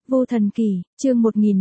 Vô Thần Kỳ, chương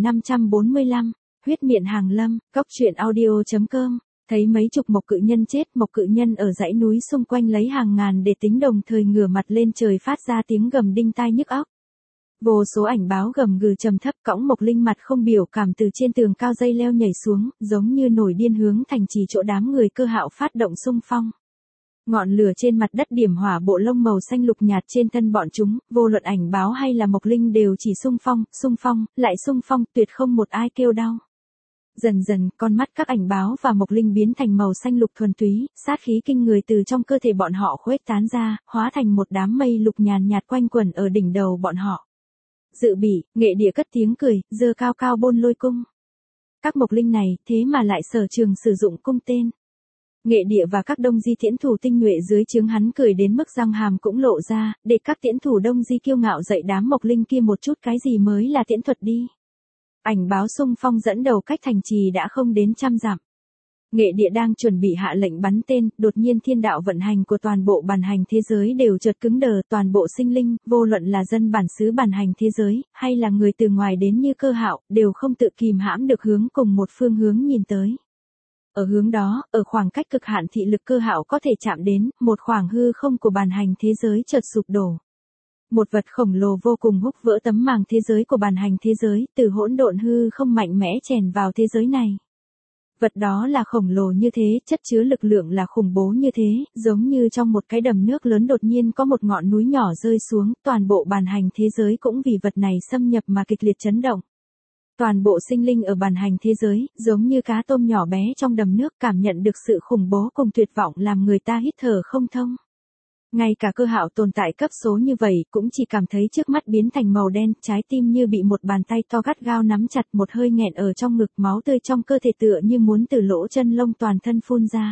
1545, huyết miệng hàng lâm, cóc truyện audio.com. Thấy mấy chục mộc cự nhân chết, mộc cự nhân ở dãy núi xung quanh lấy hàng ngàn để tính, đồng thời ngửa mặt lên trời phát ra tiếng gầm đinh tai nhức óc. Vô số ảnh báo gầm gừ trầm thấp, cõng Mộc Linh mặt không biểu cảm từ trên tường cao dây leo nhảy xuống, giống như nổi điên hướng thành trì chỗ đám người Cơ Hạo phát động xung phong. Ngọn lửa trên mặt đất điểm hỏa bộ lông màu xanh lục nhạt trên thân bọn chúng, vô luận ảnh báo hay là Mộc Linh đều chỉ xung phong, lại xung phong, tuyệt không một ai kêu đau. Dần dần, con mắt các ảnh báo và Mộc Linh biến thành màu xanh lục thuần túy, sát khí kinh người từ trong cơ thể bọn họ khuếch tán ra, hóa thành một đám mây lục nhàn nhạt quanh quẩn ở đỉnh đầu bọn họ. Dự bị, Nghệ Địa cất tiếng cười, giơ cao cao Bôn Lôi cung. Các Mộc Linh này, thế mà lại sở trường sử dụng cung tên. Nghệ Địa và các Đông Di tiễn thủ tinh nhuệ dưới trướng hắn cười đến mức răng hàm cũng lộ ra, để các tiễn thủ Đông Di kiêu ngạo dạy đám Mộc Linh kia một chút cái gì mới là tiễn thuật đi. Ảnh báo xung phong dẫn đầu cách thành trì đã không đến 100 dặm. Nghệ Địa đang chuẩn bị hạ lệnh bắn tên, đột nhiên thiên đạo vận hành của toàn bộ bản hành thế giới đều chợt cứng đờ, toàn bộ sinh linh, vô luận là dân bản xứ bản hành thế giới, hay là người từ ngoài đến như Cơ Hạo, đều không tự kìm hãm được hướng cùng một phương hướng nhìn tới. Ở hướng đó, ở khoảng cách cực hạn thị lực Cơ Hạo có thể chạm đến, một khoảng hư không của bản hành thế giới chợt sụp đổ. Một vật khổng lồ vô cùng húc vỡ tấm màng thế giới của bản hành thế giới, từ hỗn độn hư không mạnh mẽ chèn vào thế giới này. Vật đó là khổng lồ như thế, chất chứa lực lượng là khủng bố như thế, giống như trong một cái đầm nước lớn đột nhiên có một ngọn núi nhỏ rơi xuống, toàn bộ bản hành thế giới cũng vì vật này xâm nhập mà kịch liệt chấn động. Toàn bộ sinh linh ở bản hành thế giới, giống như cá tôm nhỏ bé trong đầm nước, cảm nhận được sự khủng bố cùng tuyệt vọng làm người ta hít thở không thông. Ngay cả Cơ Hạo tồn tại cấp số như vậy cũng chỉ cảm thấy trước mắt biến thành màu đen, trái tim như bị một bàn tay to gắt gao nắm chặt, một hơi nghẹn ở trong ngực, máu tươi trong cơ thể tựa như muốn từ lỗ chân lông toàn thân phun ra.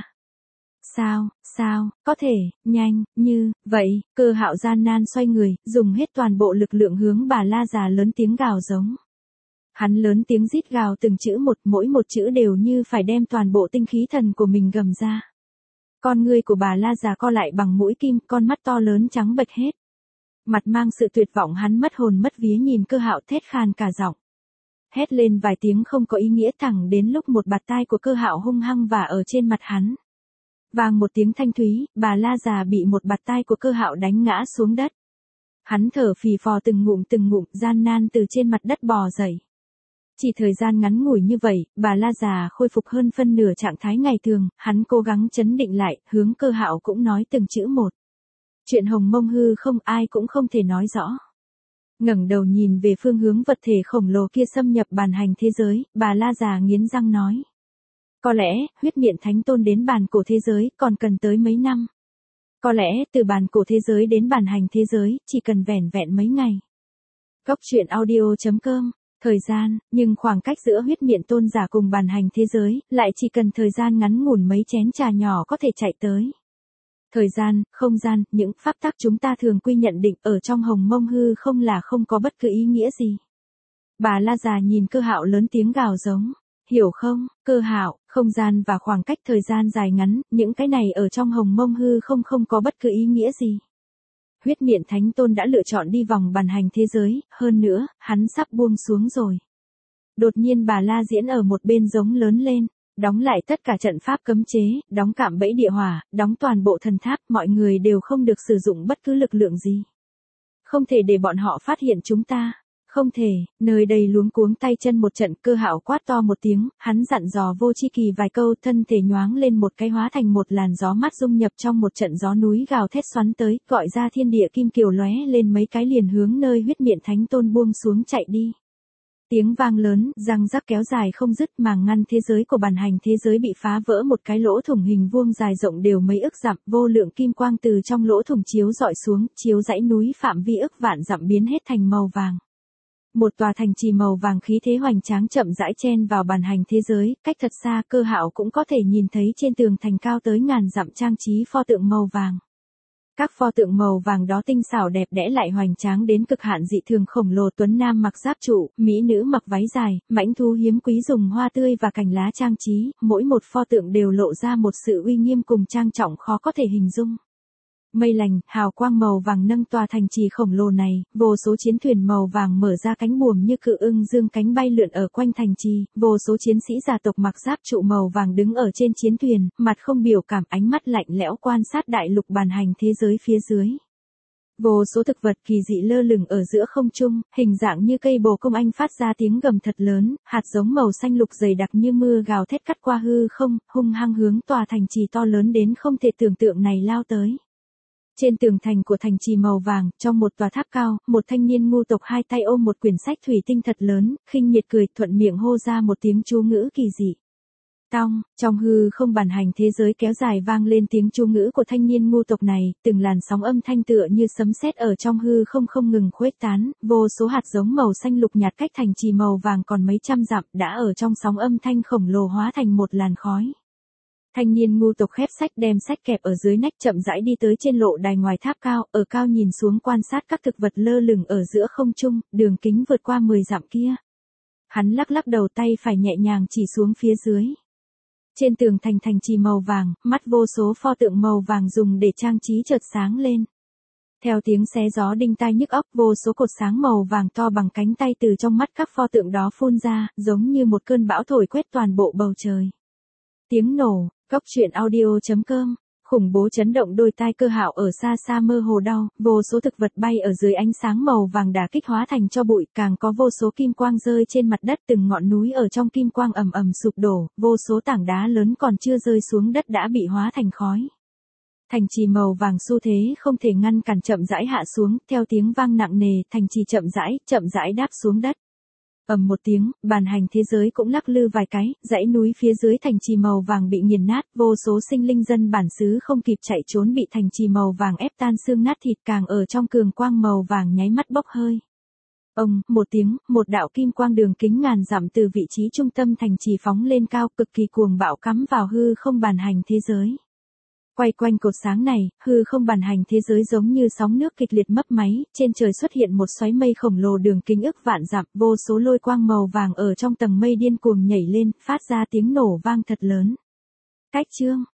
Sao, có thể, nhanh, như, vậy, Cơ Hạo gian nan xoay người, dùng hết toàn bộ lực lượng hướng Bà La Già lớn tiếng gào giống. Hắn lớn tiếng rít gào từng chữ một, mỗi một chữ đều như phải đem toàn bộ tinh khí thần của mình gầm ra. Con ngươi của Bà La Già co lại bằng mũi kim, con mắt to lớn trắng bệch hết. Mặt mang sự tuyệt vọng, hắn mất hồn mất vía nhìn Cơ Hạo thét khan cả giọng. Hét lên vài tiếng không có ý nghĩa, thẳng đến lúc một bạt tai của Cơ Hạo hung hăng vả ở trên mặt hắn. Vang một tiếng thanh thúy, Bà La Già bị một bạt tai của Cơ Hạo đánh ngã xuống đất. Hắn thở phì phò từng ngụm, gian nan từ trên mặt đất bò dậy. Chỉ thời gian ngắn ngủi như vậy, Bà La Già khôi phục hơn phân nửa trạng thái ngày thường, hắn cố gắng trấn định lại, hướng Cơ Hạo cũng nói từng chữ một. Chuyện hồng mông hư không ai cũng không thể nói rõ. Ngẩng đầu nhìn về phương hướng vật thể khổng lồ kia xâm nhập bản hành thế giới, Bà La Già nghiến răng nói. Có lẽ, huyết miệng thánh tôn đến bản cổ thế giới còn cần tới mấy năm. Có lẽ, từ bản cổ thế giới đến bản hành thế giới, chỉ cần vẻn vẹn mấy ngày. Cóc truyện audio.com. Thời gian, nhưng khoảng cách giữa huyết miệng tôn giả cùng bản hành thế giới, lại chỉ cần thời gian ngắn ngủn mấy chén trà nhỏ có thể chạy tới. Thời gian, không gian, những pháp tắc chúng ta thường quy nhận định ở trong hồng mông hư không là không có bất cứ ý nghĩa gì. Bà La Già nhìn Cơ Hạo lớn tiếng gào giống. Hiểu không, Cơ Hạo, không gian và khoảng cách thời gian dài ngắn, những cái này ở trong hồng mông hư không có bất cứ ý nghĩa gì. Huyết miệng thánh tôn đã lựa chọn đi vòng bản hành thế giới, hơn nữa, hắn sắp buông xuống rồi. Đột nhiên Bà La Diễn ở một bên giống lớn lên, đóng lại tất cả trận pháp cấm chế, đóng cạm bẫy địa hỏa, đóng toàn bộ thần tháp, mọi người đều không được sử dụng bất cứ lực lượng gì. Không thể để bọn họ phát hiện chúng ta. Không thể, nơi đây luống cuống tay chân một trận. Cơ Hạo quát to một tiếng, hắn dặn dò Vô Chi Kỳ vài câu, thân thể nhoáng lên một cái hóa thành một làn gió mát dung nhập trong một trận gió núi gào thét xoắn tới, gọi ra thiên địa kim kiều lóe lên mấy cái liền hướng nơi huyết miệng thánh tôn buông xuống chạy đi. Tiếng vang lớn, răng rắc kéo dài không dứt, màng ngăn thế giới của bản hành thế giới bị phá vỡ, một cái lỗ thủng hình vuông dài rộng đều mấy ức dặm, vô lượng kim quang từ trong lỗ thủng chiếu rọi xuống, chiếu dãy núi phạm vi ức vạn dặm biến hết thành màu vàng. Một tòa thành trì màu vàng khí thế hoành tráng chậm rãi chen vào bản hành thế giới, cách thật xa Cơ Hạo cũng có thể nhìn thấy trên tường thành cao tới ngàn dặm trang trí pho tượng màu vàng. Các pho tượng màu vàng đó tinh xảo đẹp đẽ lại hoành tráng đến cực hạn dị thường, khổng lồ tuấn nam mặc giáp trụ, mỹ nữ mặc váy dài, mãnh thú hiếm quý dùng hoa tươi và cành lá trang trí, mỗi một pho tượng đều lộ ra một sự uy nghiêm cùng trang trọng khó có thể hình dung. Mây lành, hào quang màu vàng nâng tòa thành trì khổng lồ này, vô số chiến thuyền màu vàng mở ra cánh buồm như cự ưng dương cánh bay lượn ở quanh thành trì, vô số chiến sĩ gia tộc mặc giáp trụ màu vàng đứng ở trên chiến thuyền, mặt không biểu cảm, ánh mắt lạnh lẽo quan sát đại lục bàn hành thế giới phía dưới. Vô số thực vật kỳ dị lơ lửng ở giữa không trung, hình dạng như cây bồ công anh phát ra tiếng gầm thật lớn, hạt giống màu xanh lục dày đặc như mưa gào thét cắt qua hư không, hung hăng hướng tòa thành trì to lớn đến không thể tưởng tượng này lao tới. Trên tường thành của thành trì màu vàng, trong một tòa tháp cao, một thanh niên ngu tộc hai tay ôm một quyển sách thủy tinh thật lớn, khinh miệt cười, thuận miệng hô ra một tiếng chú ngữ kỳ dị. Tong, trong hư không bản hành thế giới kéo dài vang lên tiếng chú ngữ của thanh niên ngu tộc này, từng làn sóng âm thanh tựa như sấm sét ở trong hư không ngừng khuếch tán, vô số hạt giống màu xanh lục nhạt cách thành trì màu vàng còn mấy trăm dặm đã ở trong sóng âm thanh khổng lồ hóa thành một làn khói. Thanh niên ngu tộc khép sách đem sách kẹp ở dưới nách chậm rãi đi tới trên lộ đài ngoài tháp cao, ở cao nhìn xuống quan sát các thực vật lơ lửng ở giữa không trung, đường kính vượt qua 10 dặm kia. Hắn lắc lắc đầu, tay phải nhẹ nhàng chỉ xuống phía dưới. Trên tường thành trì màu vàng, mắt vô số pho tượng màu vàng dùng để trang trí chợt sáng lên. Theo tiếng xé gió đinh tai nhức óc, vô số cột sáng màu vàng to bằng cánh tay từ trong mắt các pho tượng đó phun ra, giống như một cơn bão thổi quét toàn bộ bầu trời. Tiếng nổ, Cốc truyện audio.com, khủng bố chấn động đôi tai Cơ Hạo ở xa xa mơ hồ đau, vô số thực vật bay ở dưới ánh sáng màu vàng đả kích hóa thành tro bụi, càng có vô số kim quang rơi trên mặt đất, từng ngọn núi ở trong kim quang ầm ầm sụp đổ, vô số tảng đá lớn còn chưa rơi xuống đất đã bị hóa thành khói. Thành trì màu vàng xu thế không thể ngăn cản chậm rãi hạ xuống, theo tiếng vang nặng nề, thành trì chậm rãi đáp xuống đất. Ầm một tiếng, bàn hành thế giới cũng lắc lư vài cái, dãy núi phía dưới thành trì màu vàng bị nghiền nát, vô số sinh linh dân bản xứ không kịp chạy trốn bị thành trì màu vàng ép tan xương nát thịt, càng ở trong cường quang màu vàng nháy mắt bốc hơi. Ông, một tiếng, một đạo kim quang đường kính ngàn dặm từ vị trí trung tâm thành trì phóng lên cao, cực kỳ cuồng bạo cắm vào hư không bàn hành thế giới. Quay quanh cột sáng này, hư không bàn hành thế giới giống như sóng nước kịch liệt mấp máy, trên trời xuất hiện một xoáy mây khổng lồ đường kính ức vạn dặm, vô số lôi quang màu vàng ở trong tầng mây điên cuồng nhảy lên, phát ra tiếng nổ vang thật lớn. Cách chương